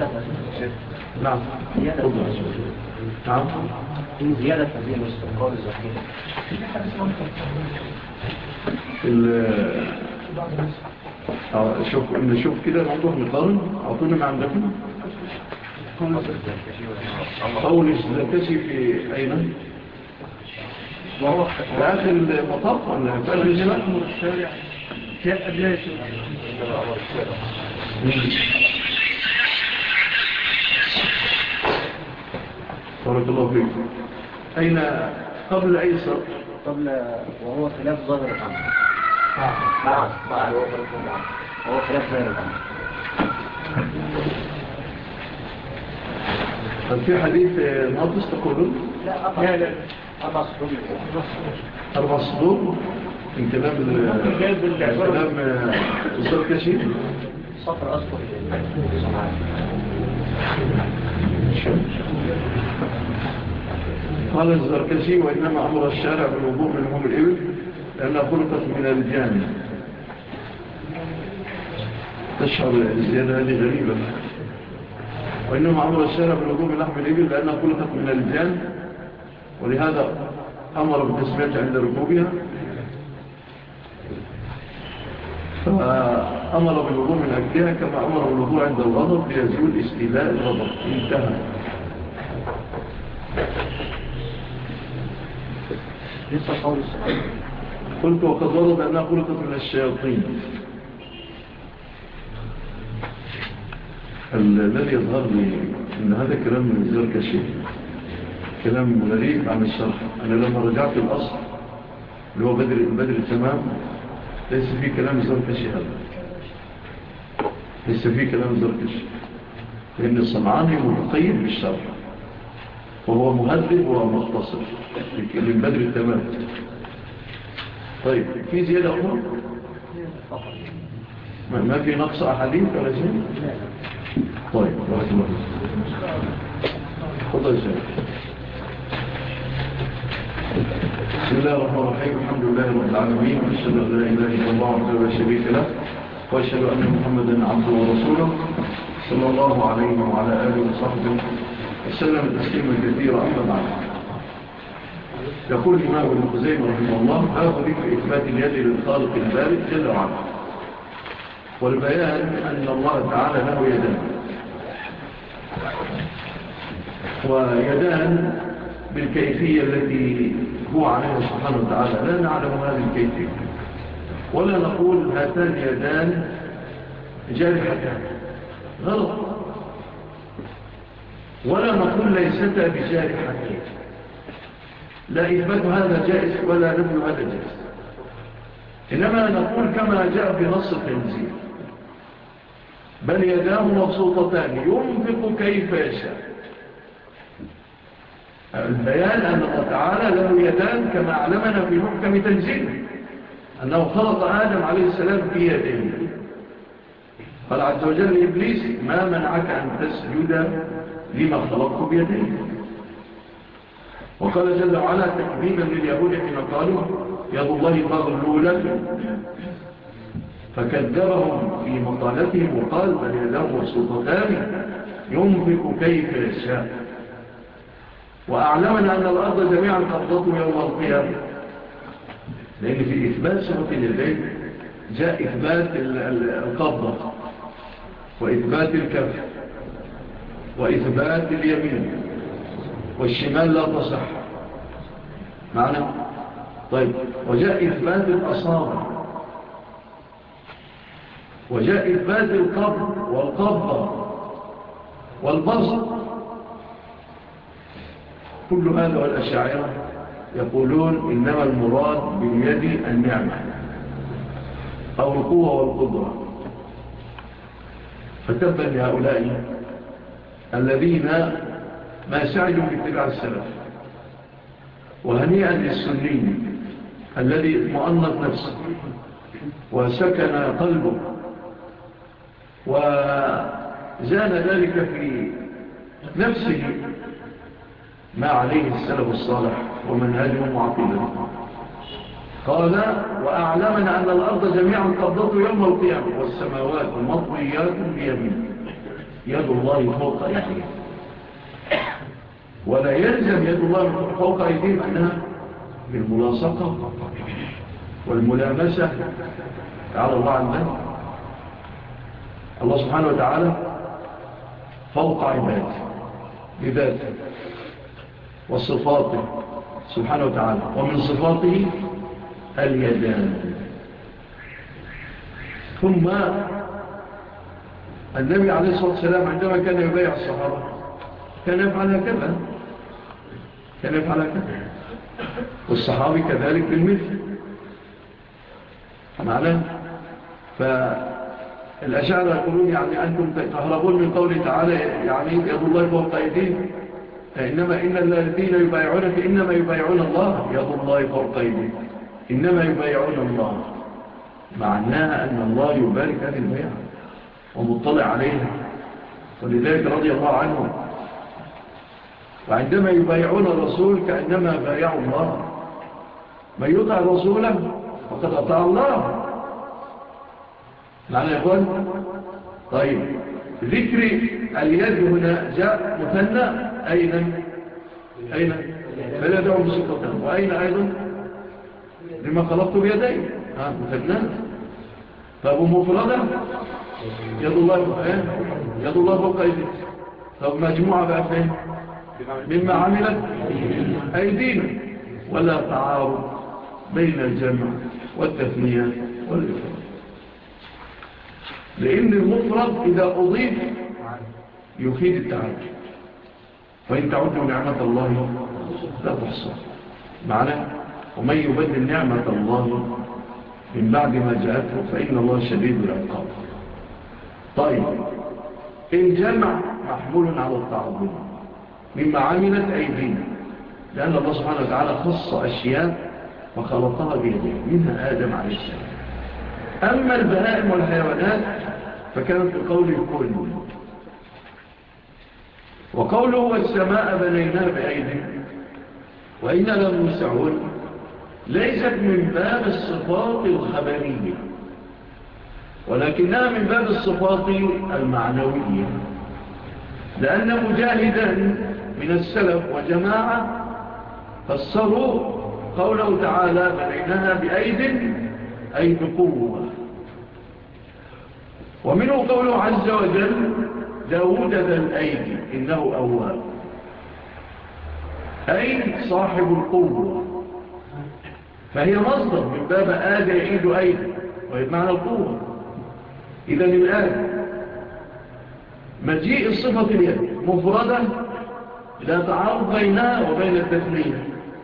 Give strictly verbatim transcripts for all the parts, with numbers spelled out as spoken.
زيادة نعم زيادة نعم في زيادة هذه الاستقرار الزكية شوف نشوف كده نروح نقارن أعطونا ما عندكم قول الزركشي في أين؟ في آخر المطاف ولا في آخر الجبل؟ الشارع جاء قبلها بارك الله فيك. أين قبل أي صف؟ قبل وهو خلاف ظاهر الأمر. نعم نعم وهو خلاف ظاهر الأمر. هل في حديث ناقص تقولون؟ لا لا أربع صدور أربع صدور من كلام كلام الزركشي صفر أذكر قال الزركشي وإنما أمر الشارع بالوضوء من لحوم الإبل لأنها خلقت من الجان. تشعر الزيادة هذه غريبة. وإنما أمر الشارع بالوضوء من لحم الإبل لأنها خلقت من الجان ولهذا أمر بالتسمية عند ركوبها فأمر بالوضوء من أجلها كما أمر بالوضوء عند الغضب ليزول استيلاء الغضب. انتهى. قلت وقد ورد أنها خلقت من الشياطين. الذي يظهر لي أن هذا كلام من الزركشي كلام غريب عن الشرح. أنا لما رجعت الأصل اللي هو بدر, بدر التمام ليس فيه كلام الزركشي هذا، ليس فيه كلام الزركشي لأن الصنعاني متقيد بالشرح وهو مهذب ومختصر من بدر التمام. طيب في زيادة أخرى ما في نقص أحاديث ولا شيء؟ طيب بارك الله تفضل يا شيخ. بسم الله الرحمن الرحيم. الحمد لله رب العالمين وأشهد أن لا إله إلا الله وحده لا شريك له وأشهد أن محمدا عبده ورسوله صلى الله عليه وعلى آله وصحبه وسلم تسليما كثيرا. أما بعد يقول الإمام ابن خزيمة رحمه الله باب ذكر إثبات اليد للخالق البارئ جل وعلا والبيان أن الله تعالى له يدان ويدان بالكيفية التي هو عليها سبحانه وتعالى لا نعلم هذه الكيفية ولا نقول هاتان يدان جارحتان غلط ولا نقول ليستا بجارحتين لا إثبات هذا جائز ولا نفي هذا جائز إنما نقول كما جاء في نص التنزيل بل يداه مبسوطتان ينفق كيف يشاء. البيان أن الله تعالى له يدان كما علمنا في محكم تنزيله أنه خلق آدم عليه السلام في يديه. قال عز وجل لإبليس ما منعك أن تسجد لما خلقت بيديه. وقال جل وعلا تكذيبا لليهود حين قالوا يد الله مغلولة فكذبهم في مقالتهم وقال بل يداه مبسوطتان ينفق كيف يشاء. وأعلمنا أن الأرض جميعا قبضته يوم القيامة لأن في إثبات صفة اليدين جاء إثبات القبضة وإثبات الكف وإثبات اليمين والشمال لا تصح معنا. طيب وجاء إثبات الأصابع وجاء إثبات القبض والقبضة والبسط. كل هذا والأشاعرة يقولون إنما المراد باليد النعمة أو القوة والقدرة. فتبا لهؤلاء الذين ما سعدوا باتباع السلف وهنيئا للسني الذي اطمأنت نفسه وسكن قلبه وزان ذلك في نفسه ما عليه السلف الصالح ومنهجهم وعقيدتهم. قال وأعلمنا أن الأرض جميعا قبضته يوم القيامة والسماوات مطويات بيمين. يد الله فوق أيديهم، ولا يلزم يد الله فوق أيديهم أنها بالملاصقة والملامسة على الله عن ذلك. الله سبحانه وتعالى فوق عباده بذاته وصفاته سبحانه وتعالى، ومن صفاته اليدان. ثم النبي عليه الصلاة والسلام عندما كان يبايع الصحابة كان يفعل هكذا، كان يفعل هكذا، والصحابي كذلك بالمثل معناه. فالأشاعرة يقولون يعني أنتم تهربون من قوله تعالى يعني يد الله فوق أيديهم، إنما إن الذين يبايعونك إنما يبايعون الله، يد الله فوق أيديهم إنما يبايعون الله، معناها أن الله يبارك هذه البيعة ومطلع عليها، ولذلك رضي الله عنه. وعندما يبايعون الرسول كأنما بايعوا الله، من يطع رسوله فقد أطاع الله، معنى يقول. طيب ذكر اليد هنا جاء مثنى، أين أين فلا يدعو بسكتان، وأين أيضا لما خلقت بيدي ها مثنى. طب ومفردة يد الله يد الله فوق أيدي. طب مجموعة بقى فين مما عملت أيدينا، ولا تعارض بين الجمع والتثنية والإفراد، لأن المفرد إذا أضيف يفيد التعارض، وإن تعدوا نعمة الله لا تحصى معناه. ومن يبدل نعمة الله من بعد ما جاءته فإن الله شديد العقاب. طيب الجمع محمول على التعظيم مما عملت أيدينا، لأن الله سبحانه وتعالى خص أشياء وخلقها بيديه، منها آدم عليه السلام. أما البهائم والحيوانات فكانت بقول الكل. وقوله والسماء بنيناها بأيدي وإنا لموسعون ليست من باب الصفات الخبرية، ولكنها من باب الصفات المعنوية، لأن مجاهدا من السلف وجماعة فسروا قوله تعالى بنيناها بأيد أي بقوة. ومنه قوله عز وجل داود ذا الأيدي إنه أواب، أي صاحب القوة، فهي مصدر من باب آد يعيد أيدي وهي معنى القوة. إذن الآن مجيء الصفة اليد مفردة لا تعارض بينها وبين التثنية،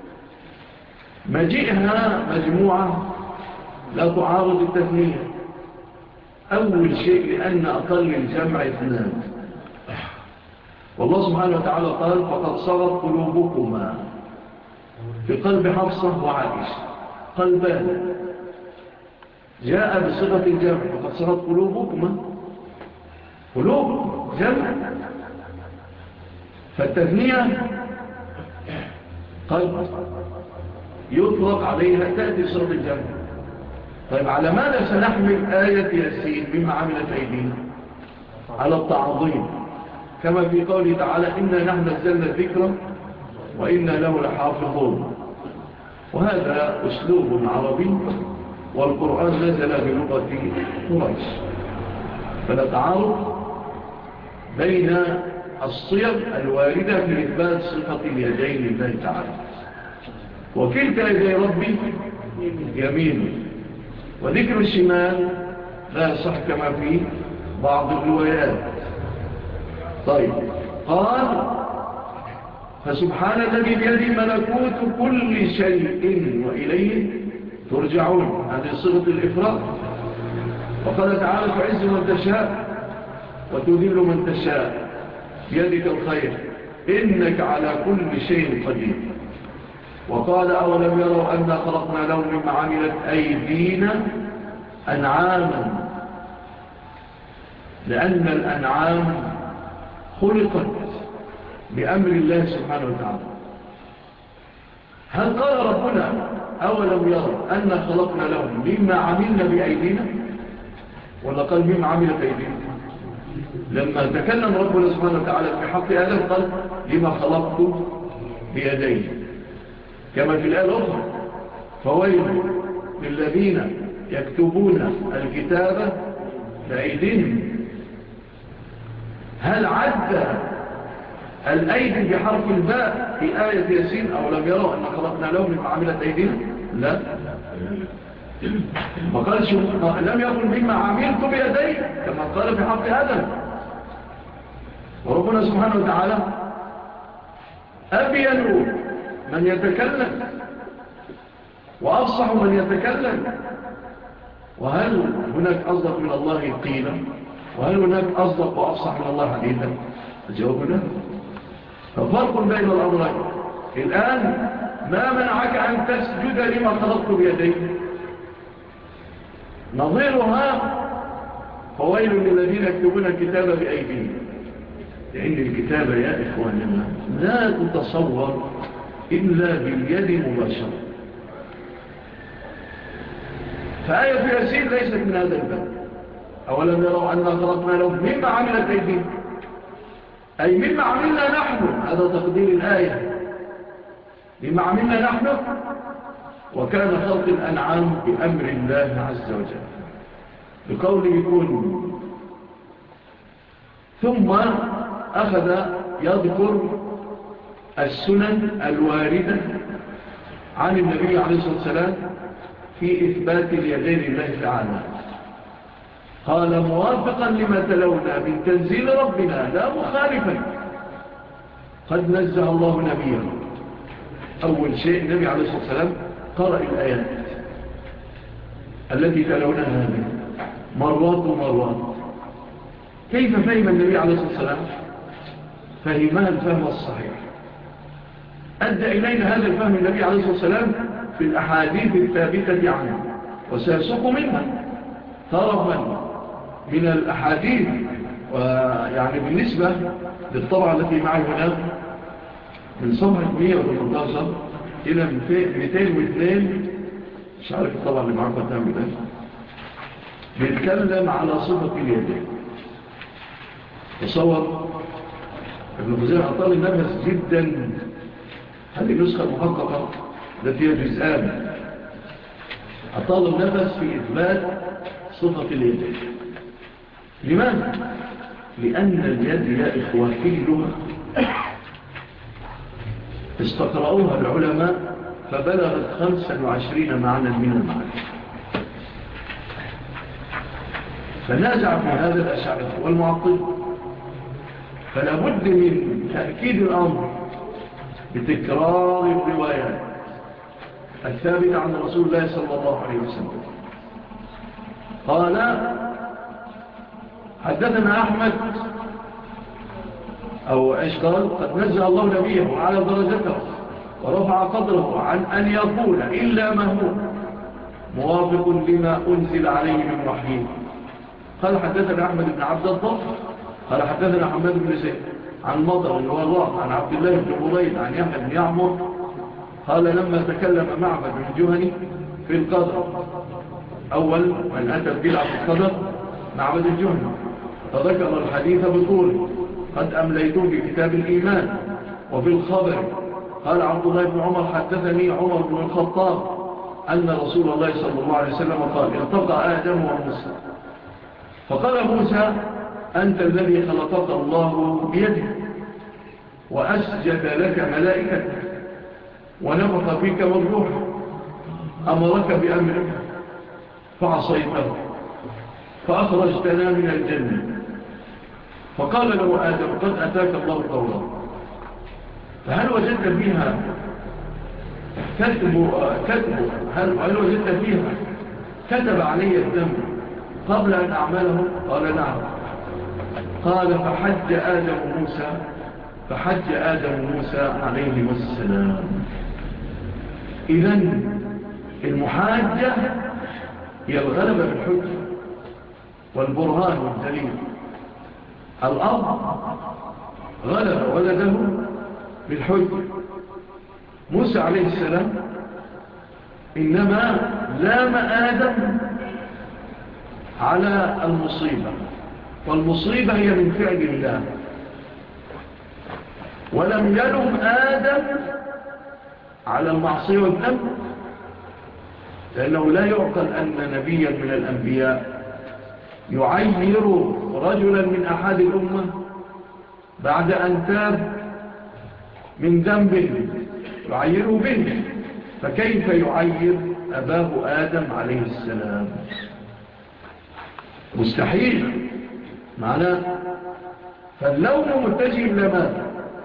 مجيئها مجموعة لا تعارض التثنية. أول شيء لأن أقل الجمع اثنان، والله سبحانه وتعالى قال فقد صغت قلوبكما في قلب حفصة وعائشة، قلبان جاء بصيغة الجمع فقد صغت قلوبكما، قلوب جمع، فالتثنية قد يطلق عليها تأتي صيغة الجمع. طيب على ماذا سنحمل آية ياسين مما عملت أيدينا؟ على التعظيم، كما في قوله تعالى إنا نحن نزلنا الذكر وإنا له لحافظون. وهذا أسلوب عربي، والقرآن نزل بلغة قريش، فلا تعارض بين الصيغ الواردة في إثبات صفة اليدين لله تعالى. وكلتا يدي ربي يمين، وذكر الشمال لا يصح كما في بعض الروايات. طيب قال فسبحان الذي بيده ملكوت كل شيء وإليه ترجعون، هذه صيغة الإفراد. وقال تعالى تعز من تشاء وتذل من تشاء بيدك الخير إنك على كل شيء قدير. وقال أولم يروا أن خلقنا لهم مما عملت أيدينا أنعاما، لأن الأنعام خلقت بأمر الله سبحانه وتعالى. هل قال ربنا أولم يروا أن خلقنا لهم مما عملنا بأيدينا، ولا قال مما عملت أيدينا؟ لما تكلم ربنا سبحانه وتعالى في حق آدم قال لما خلقت بيديه، كما في الآية الأخرى فويل للذين يكتبون الكتاب بأيديهم. هل عد الأيدي بحرف الباء في آية ياسين أو لم يروا أن خلقنا لهم مما عملت أيدينا؟ لا، ما قالش لم يكن مما عملت بيدي كما قال في حق آدم. وربنا سبحانه وتعالى أبين من يتكلم وأفصح من يتكلم. وهل هناك أصدق من الله قيلا؟ وهل هناك أصدق وأفصح من الله حديثا؟ الجواب لا. ففرق بين الأمرين. الآن ما منعك أن تسجد لما خلقت بيديك؟ نظيرها فويل للذين يكتبون الكتاب بأيديهم، لأن الكتاب يا إخواننا لا تتصور إلا باليد مباشرة. فآية في ياسين ليست من هذا الباب. أولم يروا أن خلقنا لهم مما عملت أيديهم، أي مما عملنا نحن، هذا تقدير الآية، مما عملنا نحن. وكان خلق الأنعام بأمر الله عز وجل بقوله كن. ثم أخذ يذكر السنن الواردة عن النبي عليه الصلاة والسلام في إثبات اليدين لله تعالى. قال موافقا لما تلونا من تنزيل ربنا لا مخالفا، قد نزه الله نبيه. أول شيء النبي عليه الصلاة والسلام قرأ الآيات التي تلونها هذه مرات ومرات. كيف فهم النبي عليه الصلاة والسلام؟ فهمها الفهم الصحيح. أدى إلينا هذا الفهم النبي عليه الصلاة والسلام في الأحاديث الثابتة عنه، وسيسوق منها طرفا من الأحاديث. ويعني بالنسبة للطبعة التي معي هنا من صفحة مئة وثمانية عشر إلى مئتين واثنين، مش عارف الطبعة اللي معك وتعمل ده، بيتكلم على صفة اليدين. تصور ابن خزيمة أطال النفس جدا. هذه النسخة المحققة التي هي جزءان أطال النفس في إثبات صفة اليدين. لماذا؟ لأن اليد يا إخوة في اللغة استقرأوها العلماء فبلغت خمسا وعشرين معنى من المعاني. فنازع في هذا الأشاعرة والمعطل. فلا بد من تأكيد الأمر بتكرار الروايات الثابتة عن رسول الله صلى الله عليه وسلم. قال حدثنا أحمد أو إيش قال قد نزل الله نبيه وعلى درجته ورفع قدره عن أن يقول إلا ما هو موافق لما أنزل عليه من وحيه. قال حدثنا أحمد بن عبد الضبط قال حدثنا حماد بن زيد عن مطر الوراق عن عبد الله بن مريد عن يحيى بن يعمر قال لما تكلم معبد الجهني في القدر، أول من أتى بدعة في القدر معبد الجهني، فذكر الحديث بطوله قد أمليته بكتاب الإيمان. وفي الخبر قال عبد الله بن عمر حدثني عمر بن الخطاب أن رسول الله صلى الله عليه وسلم قال التقى آدم وموسى فقال موسى أنت الذي خلقك الله بيده وأسجد لك ملائكته ونفخ فيك والروح أمرك بأمرك فعصيته فأخرجتنا من الجنة. فقال له آدم قد أتاك الله التوراة فهل وجدت فيها كتب كتب هل, هل وجدت فيها كتب علي الدم قبل أن أعمله؟ قال نعم. قال فحج آدم موسى فحج آدم موسى عليه السلام. إذن المحاجة هي الغلبة بالحجة والبرهان والدليل. الأب غلب ولده بالحجة. موسى عليه السلام إنما لام آدم على المصيبة والمصيبة هي من فعل الله. ولم يلم آدم على المعصية والذنب، لأنه لا يعقل أن نبيا من الأنبياء يعير رجلا من أحد الأمة بعد أن تاب من ذنب يعيره به، فكيف يعير أباه آدم عليه السلام؟ مستحيل معناه. فاللوم متجه إلى ماذا؟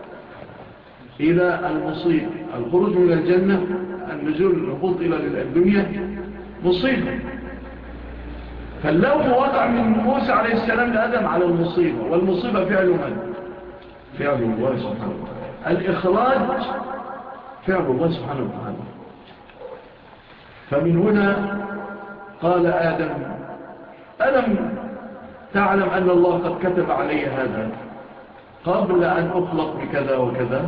إلى المصيبة. الخروج من الجنة، النزول الهبوط إلى الدنيا مصيبة، فاللوم وقع من موسى عليه السلام لآدم على المصيبة، والمصيبة فعل من؟ فعل الله سبحانه وتعالى. الإخراج فعل الله سبحانه وتعالى. فمن هنا قال آدم: ألم تعلم أن الله قد كتب علي هذا قبل أن أخلق بكذا وكذا؟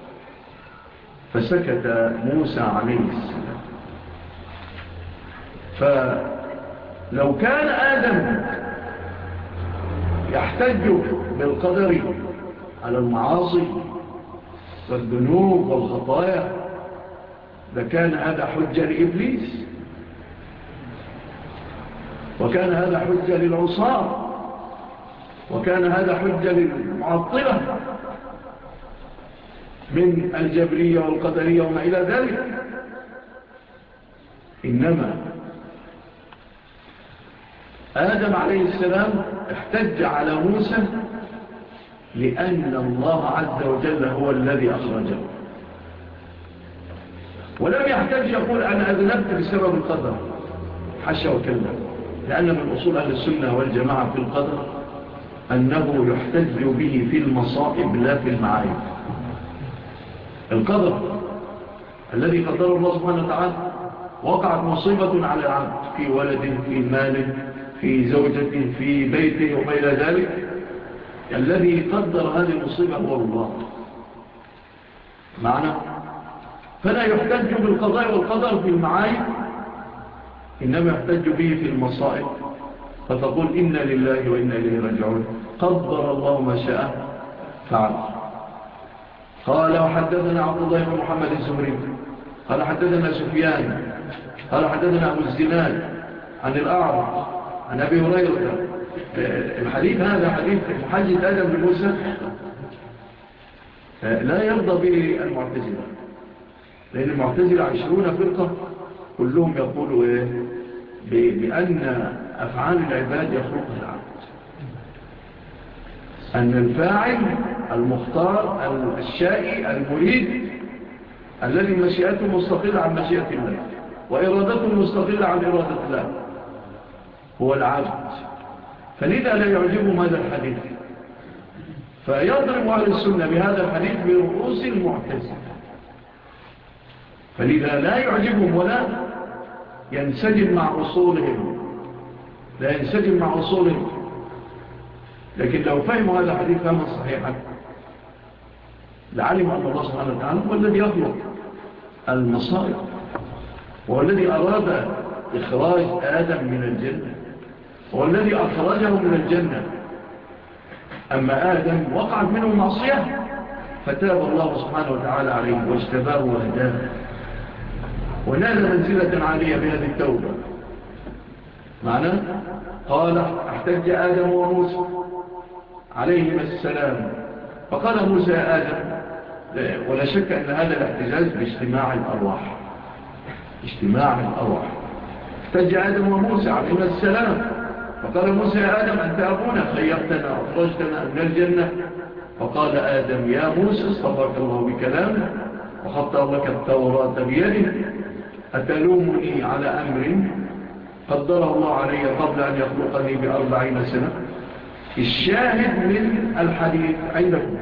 فسكت موسى عليه السلام. فلو كان آدم يحتج بالقدر على المعاصي والذنوب والخطايا لكان هذا حجة لإبليس، وكان هذا حجة للعصاة، وكان هذا حجة للمعطلة من الجبرية والقدرية وما إلى ذلك. إنما آدم عليه السلام احتج على موسى لأن الله عز وجل هو الذي أخرجه، ولم يحتج يقول أنا أذنبت بسبب القدر، حاشا وكلا، لأن من أصول أهل السنة والجماعة في القدر أنه يحتج به في المصائب لا في المعايب. القدر الذي قدره الله سبحانه وتعالى، وقعت مصيبة على العبد في ولده، في ماله، في زوجته، في بيته وما إلى ذلك، الذي قدر هذه المصيبة هو الله معنى. فلا يحتج بالقضاء والقدر في المعايب، إنما يحتج به في المصائب، فتقول إنا لله وإنا إليه راجعون، قدر الله ما شاء فعل. قال: وحدثنا عبد الله بن محمد الزهري قال حدثنا سفيان قال حدثنا أبو الزناد عن الأعرج عن أبي هريرة. الحديث هذا حديث محجة آدم لموسى لا يرضى به المعتزلة، لأن المعتزلة عشرون فرقة كلهم يقولوا إيه؟ بأن أفعال العباد يخلقها العبد، أن الفاعل المختار الشائي المريد الذي مشيئته مستقلة عن مشيئة الله وإرادته مستقلة عن إرادة الله هو العبد. فلذا لا يعجبهم هذا الحديث، فيضرب أهل السنة بهذا الحديث برؤوس المعتزلة، فلذا لا يعجبهم ولا ينسجم مع أصولهم، لا ينسجم مع أصولهم. لكن لو فهموا هذا الحديث فهما صحيحا لعلم أن الله سبحانه وتعالى هو الذي يخلق المصائب، هو الذي أراد إخراج آدم من الجنة، هو الذي أخرجه من الجنة. أما آدم وقعت منه معصية فتاب الله سبحانه وتعالى عليه واجتباه وهداه ونال منزلة عالية بهذه التوبة معنى. قال: احتج آدم وموسى عليهما السلام، فقال موسى: يا آدم، ولا شك أن هذا الاحتجاج باجتماع الأرواح، اجتماع الأرواح. احتج آدم وموسى عليهما السلام، فقال موسى: يا آدم، أنت أبونا، خيرتنا وأخرجتنا من الجنة. فقال آدم: يا موسى، اصطفاك الله بكلامه وخط لك التوراة بيده، أتلومني على أمر قدره الله علي قبل أن يخلقني بأربعين سنة؟ الشاهد من الحديث عندكم: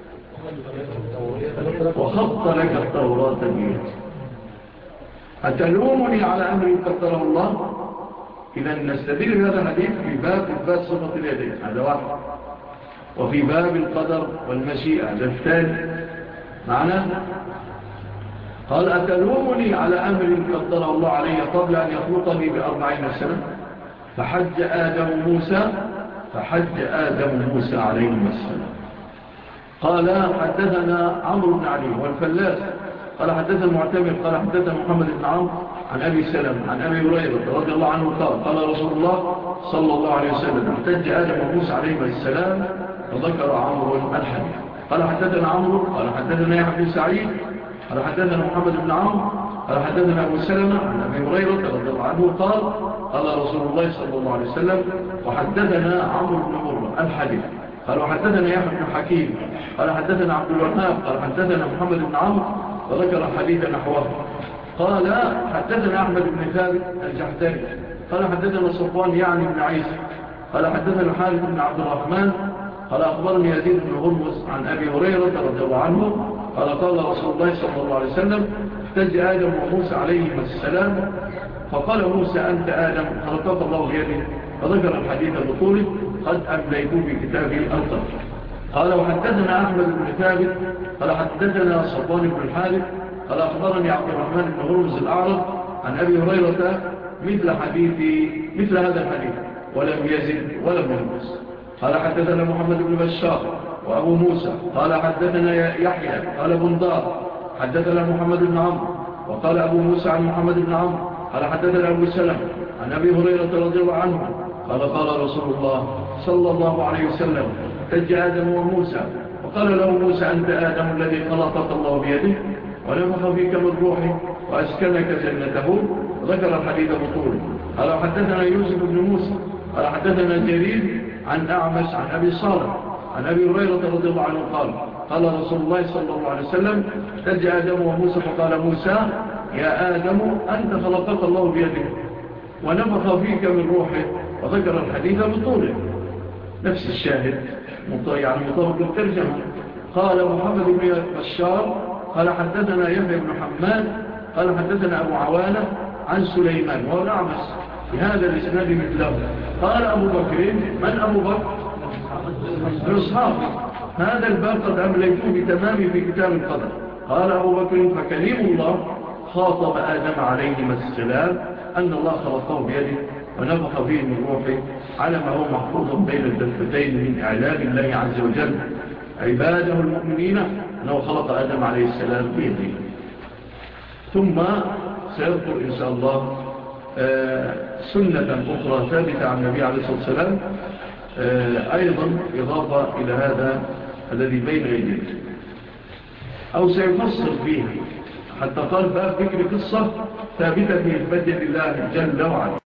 وخط لك التوراة بيده، أتلومني على أمر قدره الله. إذا نستدل بهذا الحديث في باب إثبات صفة اليدين، هذا واحد، وفي باب القدر والمشيئة، هذا الثاني معنى. قال: أتلومني على أمر قدره الله علي قبل أن يخلقني بأربعين سنة؟ فحج آدم موسى فحج آدم موسى عليهما السلام. قال حدثنا عمرو بن علي والفلاس قال حدثنا المعتمر قال حدثنا محمد بن عمرو عن أبي سلم عن أبي هريرة رضي الله عنه قال قال رسول الله صلى الله عليه وسلم احتج آدم وموسى عليهما السلام فذكر عمرو الحديث. قال حدثنا عمرو قال حدثنا يحيى بن سعيد قال حدثنا محمد بن عمرو قال حدثنا أبو سلمة عن أبي هريرة رضي الله عنه قال قال رسول الله صلى الله عليه وسلم وحدثنا عمرو بن مرة الحديث. قال وحدثنا يحيى بن حكيم قال حدثنا عبد الوهاب قال حدثنا محمد بن عمرو وذكر الحديث نحوه. قال حدثنا أحمد بن ثابت الجحدري قال حدثنا صفوان يعني بن عيسى قال حدثنا الحارث بن عبد الرحمن قال أخبرني يزيد بن هرمز عن أبي هريرة رضي الله عنه قال قال رسول الله صلى الله عليه وسلم احتج آدم وموسى عليهما السلام فقال موسى أنت آدم خلقك الله بيده فذكر الحديث بطوله قد أمليته في كتابه القدر. قال وحدثنا أحمد بن ثابت قال حدثنا صفوان بن الحارث قال أخبرني عبد الرحمن بن هرمز الأعرج عن أبي هريرة مثل حديث مثل هذا الحديث ولم يزد ولم ينقص. قال حدثنا محمد بن بشار وأبو موسى قال حدثنا يحيى قال بندار حدثنا محمد بن عمرو وقال أبو موسى عن محمد بن عمرو قال حدثنا أبو سلم عن أبي هريرة رضي الله عنه قال قال رسول الله صلى الله عليه وسلم احتج آدم وموسى وقال له موسى أنت آدم الذي خلقك الله بيده ونفخ فيك من روحه وأسكنك جنته وذكر الحديث بطوله. قال حدثنا يوسف بن موسى قال حدثنا جرير عن أعمش عن أبي صالح عن أبي هريرة رضي الله عنه قال قال رسول الله صلى الله عليه وسلم احتج آدم وموسى فقال موسى يا آدم أنت خلقك الله بيده ونفخ فيك من روحه وذكر الحديث بطوله. نفس الشاهد يعني مطابق الترجمة. قال محمد بن بشار قال حدثنا يحيى بن حماد قال حدثنا أبو عوانة عن سليمان وهو الأعمش بهذا الإسناد مثله. قال أبو بكر من أبو بكر؟ من أصحابه هذا الباب قد أمليته بتمام في كتاب القدر. قال أبو بكر فكليم الله خاطب آدم عليهما السلام أن الله خلقه بيده ونفخ فيه من روحه على ما هو محفوظ بين الدفتين من إعلام الله عز وجل عباده المؤمنين أنه خلق آدم عليه السلام بيده. ثم سيذكر إن شاء الله سنة أخرى ثابتة عن النبي عليه الصلاة والسلام أيضا إضافة إلى هذا الذي بين أيدينا أو سيفصل فيها حتى قال باب ذكر قصة ثابتة في إثبات الله جل وعلا.